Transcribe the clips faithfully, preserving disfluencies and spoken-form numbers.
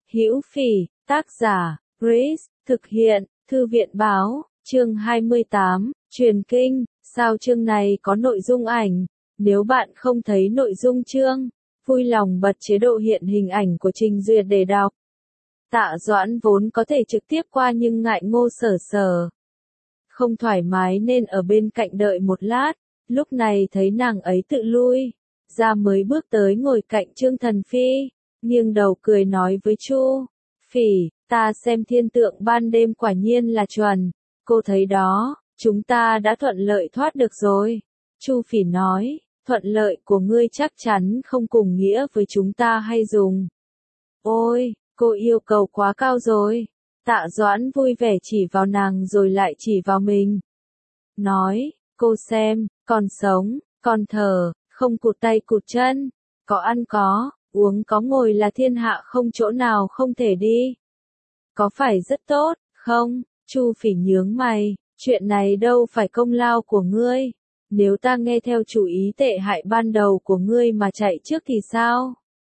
Hữu Phỉ, tác giả, Grace, thực hiện, Thư viện Báo, chương hai mươi tám, truyền kinh, sao chương này có nội dung ảnh, nếu bạn không thấy nội dung chương, vui lòng bật chế độ hiện hình ảnh của trình duyệt để đọc. Tạ Doãn vốn có thể trực tiếp qua nhưng ngại Ngô Sở Sở không thoải mái nên ở bên cạnh đợi một lát, lúc này thấy nàng ấy tự lui ra mới bước tới ngồi cạnh Trương Thần Phi, nghiêng đầu cười nói với Chu Phỉ, ta xem thiên tượng ban đêm quả nhiên là chuẩn, cô thấy đó, chúng ta đã thuận lợi thoát được rồi. Chu Phỉ nói, thuận lợi của ngươi chắc chắn không cùng nghĩa với chúng ta hay dùng. Ôi, cô yêu cầu quá cao rồi. Tạ Doãn vui vẻ chỉ vào nàng rồi lại chỉ vào mình. Nói, cô xem, còn sống, còn thở, không cụt tay cụt chân, có ăn có, uống có ngồi là thiên hạ không chỗ nào không thể đi. Có phải rất tốt, không? Chu Phỉ nhướng mày, chuyện này đâu phải công lao của ngươi. Nếu ta nghe theo chủ ý tệ hại ban đầu của ngươi mà chạy trước thì sao?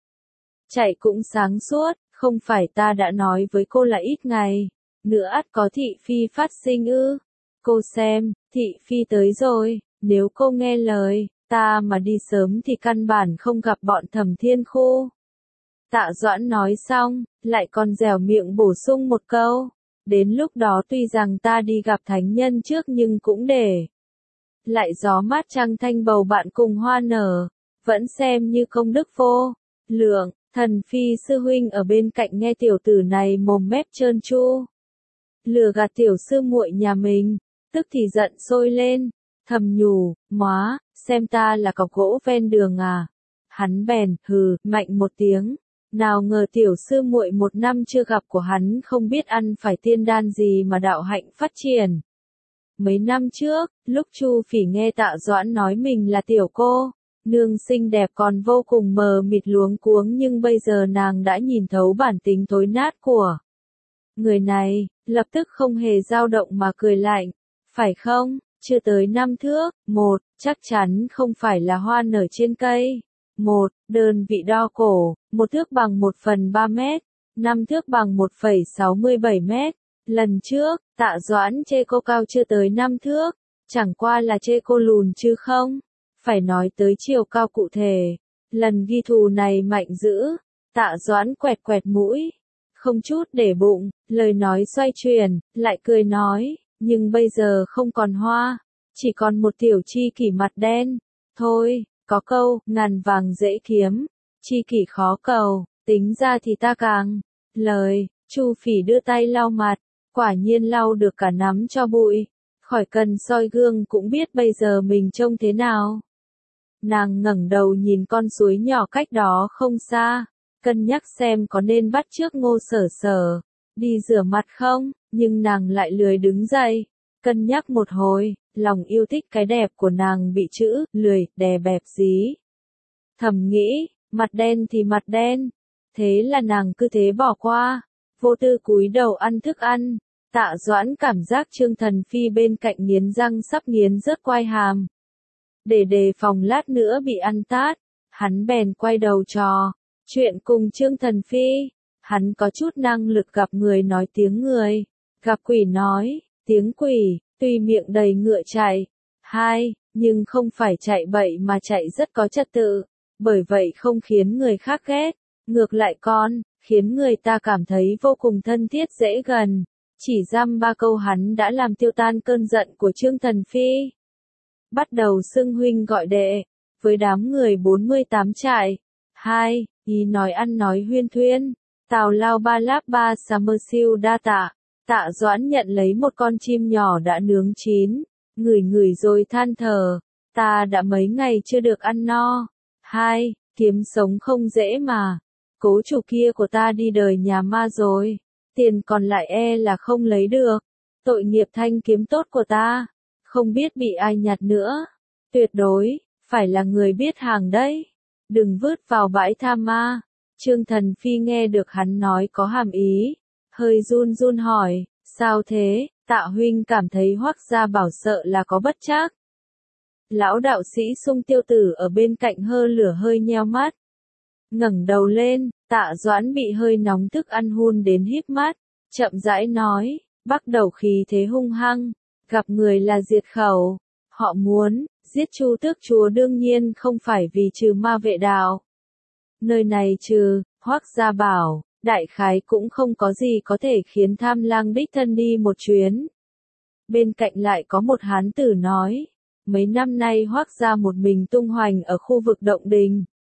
Chạy cũng sáng suốt, không phải ta đã nói với cô là ít ngày nữa ắt có thị phi phát sinh ư? Cô xem, thị phi tới rồi, nếu cô nghe lời ta mà đi sớm thì căn bản không gặp bọn Thẩm Thiên Khu. Tạ Doãn nói xong, lại còn dẻo miệng bổ sung một câu, đến lúc đó tuy rằng ta đi gặp thánh nhân trước nhưng cũng để lại gió mát trăng thanh bầu bạn cùng hoa nở, vẫn xem như công đức vô lượng. Thần Phi sư huynh ở bên cạnh nghe tiểu tử này mồm mép trơn tru, lừa gạt tiểu sư muội nhà mình, tức thì giận sôi lên, thầm nhủ, móa, xem ta là cọc gỗ ven đường à. Hắn bèn, hừ, mạnh một tiếng, nào ngờ tiểu sư muội một năm chưa gặp của hắn không biết ăn phải tiên đan gì mà đạo hạnh phát triển. Mấy năm trước, lúc Chu Phỉ nghe Tạ Doãn nói mình là tiểu cô nương xinh đẹp còn vô cùng mờ mịt luống cuống, nhưng bây giờ nàng đã nhìn thấu bản tính thối nát của người này, lập tức không hề dao động mà cười lạnh, phải không, chưa tới năm thước, một, chắc chắn không phải là hoa nở trên cây, một, đơn vị đo cổ, một thước bằng một phần ba mét, năm thước bằng một phẩy sáu mươi bảy mét, lần trước, Tạ Doãn chê cô cao chưa tới năm thước, chẳng qua là chê cô lùn chứ không. Phải nói tới chiều cao cụ thể, lần ghi thù này mạnh dữ, Tạ Doãn quẹt quẹt mũi, không chút để bụng, lời nói xoay chuyển, lại cười nói, nhưng bây giờ không còn hoa, chỉ còn một tiểu chi kỷ mặt đen, thôi, có câu, ngàn vàng dễ kiếm, chi kỷ khó cầu, tính ra thì ta càng, lời, Chu Phỉ đưa tay lau mặt, quả nhiên lau được cả nắm cho bụi, khỏi cần soi gương cũng biết bây giờ mình trông thế nào. Nàng ngẩng đầu nhìn con suối nhỏ cách đó không xa, cân nhắc xem có nên bắt chước Ngô Sở Sở đi rửa mặt không, nhưng nàng lại lười đứng dậy, cân nhắc một hồi, lòng yêu thích cái đẹp của nàng bị chữ lười đè bẹp dí. Thầm nghĩ, mặt đen thì mặt đen, thế là nàng cứ thế bỏ qua, vô tư cúi đầu ăn thức ăn. Tạ Doãn cảm giác Trương Thần Phi bên cạnh nghiến răng sắp nghiến rớt quai hàm. Để đề phòng lát nữa bị ăn tát, hắn bèn quay đầu trò chuyện cùng Trương Thần Phi. Hắn có chút năng lực gặp người nói tiếng người, gặp quỷ nói tiếng quỷ, tuy miệng đầy ngựa chạy. Hai, nhưng không phải chạy bậy mà chạy rất có trật tự, bởi vậy không khiến người khác ghét, ngược lại còn khiến người ta cảm thấy vô cùng thân thiết dễ gần. Chỉ dăm ba câu hắn đã làm tiêu tan cơn giận của Trương Thần Phi. Bắt đầu xưng huynh gọi đệ, với đám người bốn mươi tám trại. Hai, ý nói ăn nói huyên thuyên. Tào lao ba láp ba summer siêu đa tạ. Tạ Doãn nhận lấy một con chim nhỏ đã nướng chín, ngửi ngửi rồi than thở. Ta đã mấy ngày chưa được ăn no. Hai, kiếm sống không dễ mà. Cố chủ kia của ta đi đời nhà ma rồi. Tiền còn lại e là không lấy được. Tội nghiệp thanh kiếm tốt của ta, không biết bị ai nhặt nữa. Tuyệt đối, phải là người biết hàng đấy. Đừng vứt vào bãi tha ma. Trương Thần Phi nghe được hắn nói có hàm ý, hơi run run hỏi, sao thế? Tạ huynh cảm thấy Hoắc gia bảo sợ là có bất trắc. Lão đạo sĩ Sung Tiêu Tử ở bên cạnh hơ lửa hơi nheo mắt, ngẩng đầu lên, Tạ Doãn bị hơi nóng thức ăn hun đến híp mắt, chậm rãi nói, bắt đầu khí thế hung hăng, gặp người là diệt khẩu. Họ muốn giết Chu Tước Chúa đương nhiên không phải vì trừ ma vệ đạo. Nơi này trừ Hoắc Gia Bảo, đại khái cũng không có gì có thể khiến Tham Lang đích thân đi một chuyến. Bên cạnh lại có một hán tử nói, mấy năm nay Hoắc gia một mình tung hoành ở khu vực động đình.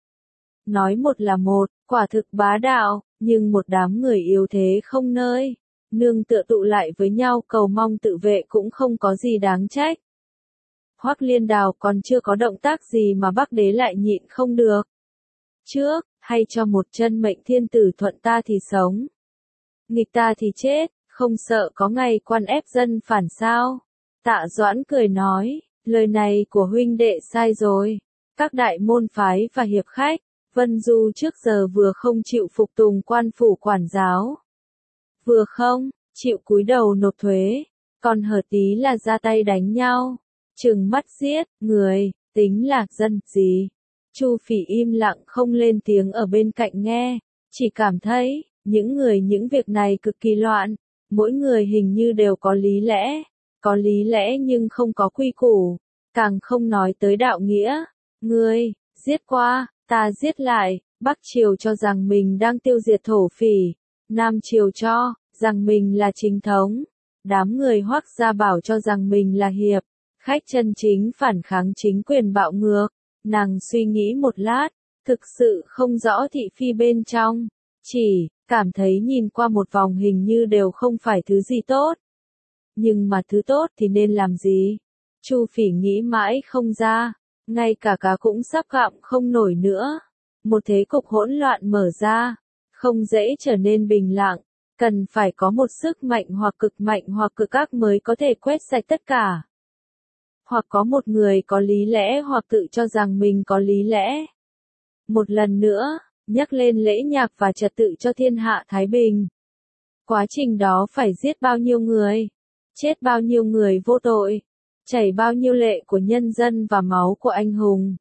Nói một là một, quả thực bá đạo, nhưng một đám người yếu thế không nơi nương tựa tụ lại với nhau cầu mong tự vệ cũng không có gì đáng trách. Hoắc Liên Đào còn chưa có động tác gì mà Bắc Đế lại nhịn không được. Trước, hay cho một chân mệnh thiên tử thuận ta thì sống, nghịch ta thì chết, không sợ có ngày quan ép dân phản sao? Tạ Doãn cười nói, lời này của huynh đệ sai rồi. Các đại môn phái và hiệp khách, Vân Du trước giờ vừa không chịu phục tùng quan phủ quản giáo, vừa không chịu cúi đầu nộp thuế, còn hở tí là ra tay đánh nhau, trừng mắt giết người, tính là dân gì? Chu Phỉ im lặng không lên tiếng ở bên cạnh nghe, chỉ cảm thấy những người những việc này cực kỳ loạn, mỗi người hình như đều có lý lẽ, có lý lẽ nhưng không có quy củ, càng không nói tới đạo nghĩa. Ngươi giết qua, ta giết lại, Bắc Triều cho rằng mình đang tiêu diệt thổ phỉ, Nam Triều cho rằng mình là chính thống, đám người Hoắc Gia Bảo cho rằng mình là hiệp khách chân chính phản kháng chính quyền bạo ngược. Nàng suy nghĩ một lát, thực sự không rõ thị phi bên trong, chỉ cảm thấy nhìn qua một vòng hình như đều không phải thứ gì tốt. Nhưng mà thứ tốt thì nên làm gì? Chu Phỉ nghĩ mãi không ra, ngay cả cá cũng sắp gặm không nổi nữa. Một thế cục hỗn loạn mở ra, không dễ trở nên bình lặng, cần phải có một sức mạnh hoặc cực mạnh hoặc cực ác mới có thể quét sạch tất cả. Hoặc có một người có lý lẽ hoặc tự cho rằng mình có lý lẽ. Một lần nữa, nhắc lên lễ nhạc và trật tự cho thiên hạ thái bình. Quá trình đó phải giết bao nhiêu người, chết bao nhiêu người vô tội, chảy bao nhiêu lệ của nhân dân và máu của anh hùng.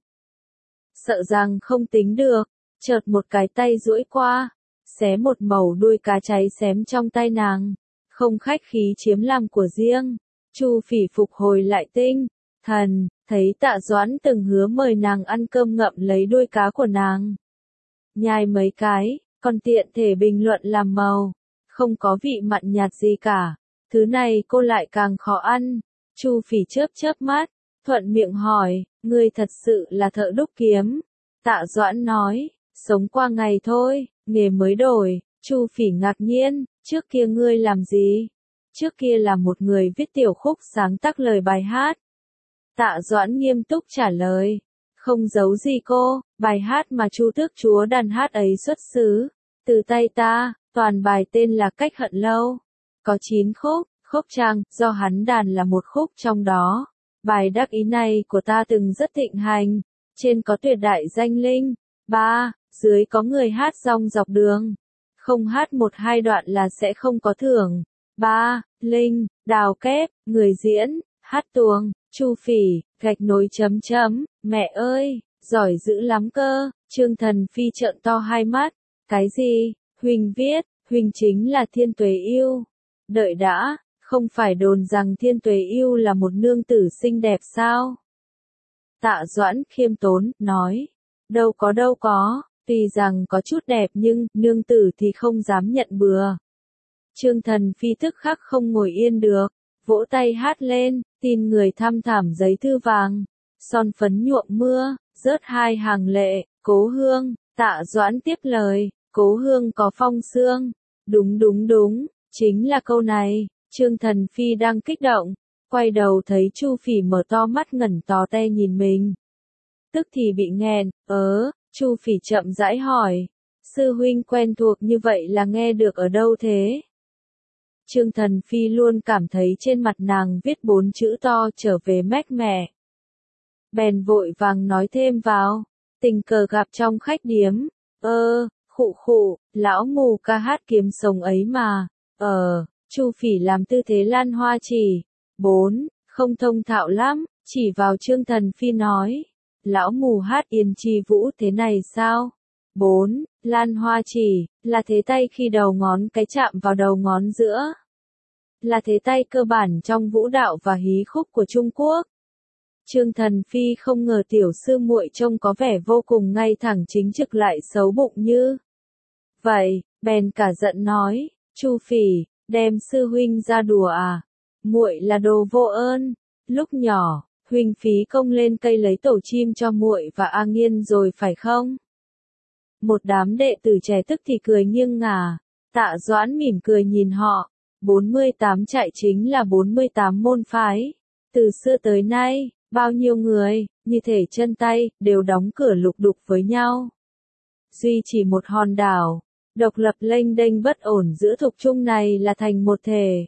Sợ rằng không tính được, chợt một cái tay duỗi qua, xé một mẩu đuôi cá cháy xém trong tay nàng, không khách khí chiếm làm của riêng. Chu Phỉ phục hồi lại tinh thần, thấy Tạ Doãn từng hứa mời nàng ăn cơm ngậm lấy đuôi cá của nàng. Nhai mấy cái, còn tiện thể bình luận làm màu, không có vị mặn nhạt gì cả. Thứ này cô lại càng khó ăn. Chu Phỉ chớp chớp mắt, thuận miệng hỏi, ngươi thật sự là thợ đúc kiếm? Tạ Doãn nói, sống qua ngày thôi, nghề mới đổi. Chu Phỉ ngạc nhiên, trước kia ngươi làm gì? Trước kia là một người viết tiểu khúc sáng tác lời bài hát. Tạ Doãn nghiêm túc trả lời, không giấu gì cô, bài hát mà Chu Tước Chúa đàn hát ấy xuất xứ từ tay ta, toàn bài tên là Cách Hận Lâu. Có chín khúc, khúc trang, do hắn đàn là một khúc trong đó. Bài đắc ý này của ta từng rất thịnh hành, trên có tuyệt đại danh linh, ba, dưới có người hát rong dọc đường. Không hát một hai đoạn là sẽ không có thưởng. Ba, linh, đào kép, người diễn, hát tuồng. Chu Phỉ, gạch nối chấm chấm, mẹ ơi, giỏi dữ lắm cơ. Trương Thần Phi trợn to hai mắt, cái gì? Huỳnh viết, Huỳnh chính là Thiên Tuế Yêu. Đợi đã, không phải đồn rằng Thiên Tuế Yêu là một nương tử xinh đẹp sao? Tạ Doãn khiêm tốn, nói, đâu có đâu có, tuy rằng có chút đẹp nhưng, nương tử thì không dám nhận bừa. Trương Thần Phi tức khắc không ngồi yên được, vỗ tay hát lên, tin người thăm thảm giấy thư vàng, son phấn nhuộm mưa, rớt hai hàng lệ, Cố Hương. Tạ Doãn tiếp lời, Cố Hương có phong sương. Đúng đúng đúng, chính là câu này. Trương Thần Phi đang kích động, quay đầu thấy Chu Phỉ mở to mắt ngẩn tò te nhìn mình. Tức thì bị nghẹn, ớ, Chu Phỉ chậm rãi hỏi, sư huynh quen thuộc như vậy là nghe được ở đâu thế? Trương Thần Phi luôn cảm thấy trên mặt nàng viết bốn chữ to trở về mách mẹ. Bèn vội vàng nói thêm vào, tình cờ gặp trong khách điếm, ơ, khụ khụ, lão mù ca hát kiếm sống ấy mà, ờ, Chu Phỉ làm tư thế lan hoa chỉ, bốn, không thông thạo lắm, chỉ vào Trương Thần Phi nói, lão mù hát Yên Chi Vũ thế này sao? Bốn, Lan hoa chỉ, là thế tay khi đầu ngón cái chạm vào đầu ngón giữa. Là thế tay cơ bản trong vũ đạo và hí khúc của Trung Quốc. Trương Thần Phi không ngờ tiểu sư muội trông có vẻ vô cùng ngay thẳng chính trực lại xấu bụng như vậy, bèn cả giận nói, Chu Phỉ, đem sư huynh ra đùa à? Muội là đồ vô ơn. Lúc nhỏ, huynh phí công lên cây lấy tổ chim cho muội và A Nghiên rồi phải không? Một đám đệ tử trẻ tức thì cười nghiêng ngả. Tạ Doãn mỉm cười nhìn họ. bốn mươi tám trại chính là bốn mươi tám môn phái. Từ xưa tới nay, bao nhiêu người, như thể chân tay, đều đóng cửa lục đục với nhau. Duy chỉ một hòn đảo, độc lập lênh đênh bất ổn giữa thục trung này là thành một thể.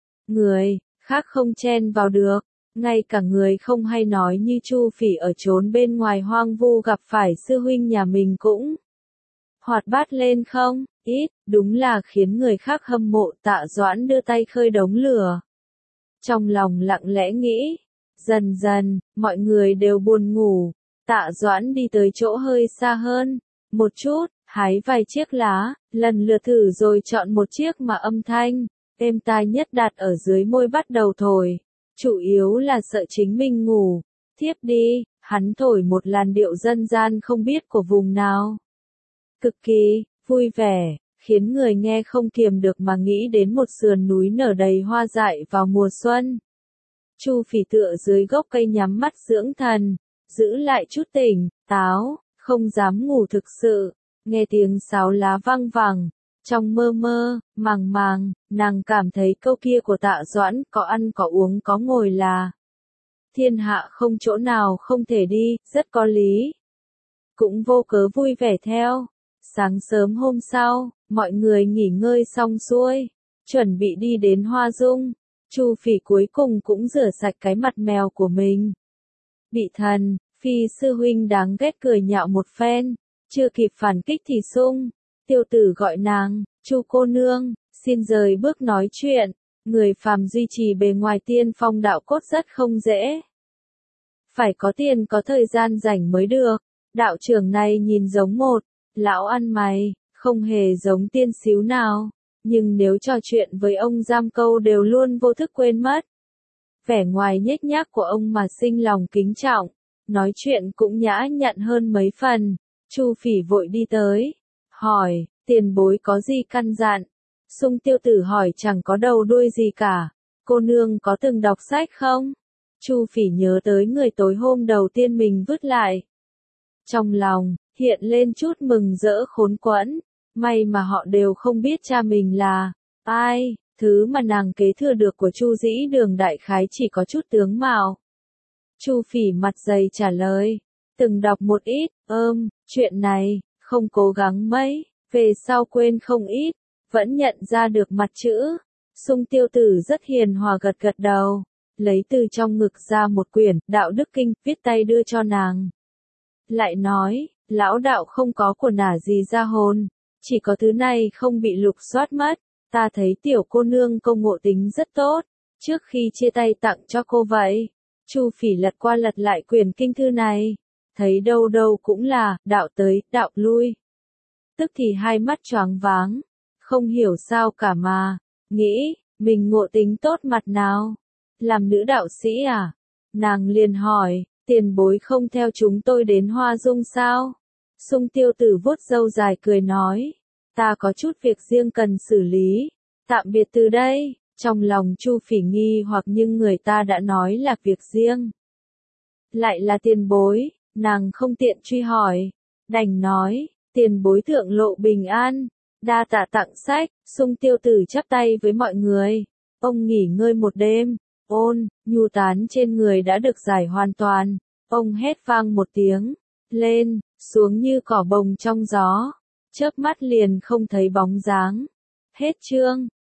Người khác không chen vào được, ngay cả người không hay nói như Chu Phỉ ở chốn bên ngoài hoang vu gặp phải sư huynh nhà mình cũng hoạt bát lên không ít, đúng là khiến người khác hâm mộ. Tạ Doãn đưa tay khơi đống lửa. Trong lòng lặng lẽ nghĩ, dần dần, mọi người đều buồn ngủ. Tạ Doãn đi tới chỗ hơi xa hơn, một chút, hái vài chiếc lá, lần lượt thử rồi chọn một chiếc mà âm thanh êm tai nhất đặt ở dưới môi bắt đầu thổi. Chủ yếu là sợ chính mình ngủ thiếp đi, hắn thổi một làn điệu dân gian không biết của vùng nào. Cực kỳ vui vẻ, khiến người nghe không kiềm được mà nghĩ đến một sườn núi nở đầy hoa dại vào mùa xuân. Chu Phỉ tựa dưới gốc cây nhắm mắt dưỡng thần, giữ lại chút tỉnh táo, không dám ngủ thực sự. Nghe tiếng sáo lá vang vẳng, trong mơ mơ, màng màng, nàng cảm thấy câu kia của Tạ Doãn, có ăn có uống có ngồi là thiên hạ không chỗ nào không thể đi, rất có lý. Cũng vô cớ vui vẻ theo. Sáng sớm hôm sau, mọi người nghỉ ngơi xong xuôi, chuẩn bị đi đến Hoa Dung. Chu Phỉ cuối cùng cũng rửa sạch cái mặt mèo của mình. Bị thần, Phi sư huynh đáng ghét cười nhạo một phen, chưa kịp phản kích thì Sung Tiêu Tử gọi nàng, Chu cô nương, xin rời bước nói chuyện. Người phàm duy trì bề ngoài tiên phong đạo cốt rất không dễ. Phải có tiền có thời gian rảnh mới được. Đạo trưởng này nhìn giống một lão ăn mày, không hề giống tiên xíu nào. Nhưng nếu trò chuyện với ông giam câu đều luôn vô thức quên mất. Vẻ ngoài nhếch nhác của ông mà sinh lòng kính trọng. Nói chuyện cũng nhã nhặn hơn mấy phần. Chu Phỉ vội đi tới. Hỏi, tiền bối có gì căn dặn? Sung Tiêu Tử hỏi chẳng có đầu đuôi gì cả. Cô nương có từng đọc sách không? Chu Phỉ nhớ tới người tối hôm đầu tiên mình vứt lại. Trong lòng, hiện lên chút mừng rỡ khốn quẫn. May mà họ đều không biết cha mình là ai. Thứ mà nàng kế thừa được của Chu Dĩ Đường đại khái chỉ có chút tướng mạo. Chu Phỉ mặt dày trả lời. Từng đọc một ít, ơm, chuyện này, không cố gắng mấy, về sau quên không ít, vẫn nhận ra được mặt chữ. Sung Tiêu Tử rất hiền hòa gật gật đầu, lấy từ trong ngực ra một quyển, đạo đức kinh, viết tay đưa cho nàng. Lại nói, lão đạo không có của nả gì ra hồn, chỉ có thứ này không bị lục soát mất, ta thấy tiểu cô nương công ngộ tính rất tốt, trước khi chia tay tặng cho cô vậy. Chu Phỉ lật qua lật lại quyển kinh thư này, thấy đâu đâu cũng là, đạo tới, đạo lui. Tức thì hai mắt choáng váng, không hiểu sao cả mà, nghĩ, mình ngộ tính tốt mặt nào, làm nữ đạo sĩ à? Nàng liền hỏi, tiền bối không theo chúng tôi đến Hoa Dung sao? Sung Tiêu Tử vuốt râu dài cười nói, ta có chút việc riêng cần xử lý, tạm biệt từ đây. Trong lòng Chu Phỉ nghi hoặc nhưng người ta đã nói là việc riêng. Lại là tiền bối, nàng không tiện truy hỏi, đành nói, tiền bối thượng lộ bình an, đa tạ tặng sách. Sung Tiêu Tử chắp tay với mọi người, ông nghỉ ngơi một đêm, ôn, nhu tán trên người đã được giải hoàn toàn, ông hét vang một tiếng, lên, xuống như cỏ bồng trong gió, chớp mắt liền không thấy bóng dáng. Hết chương.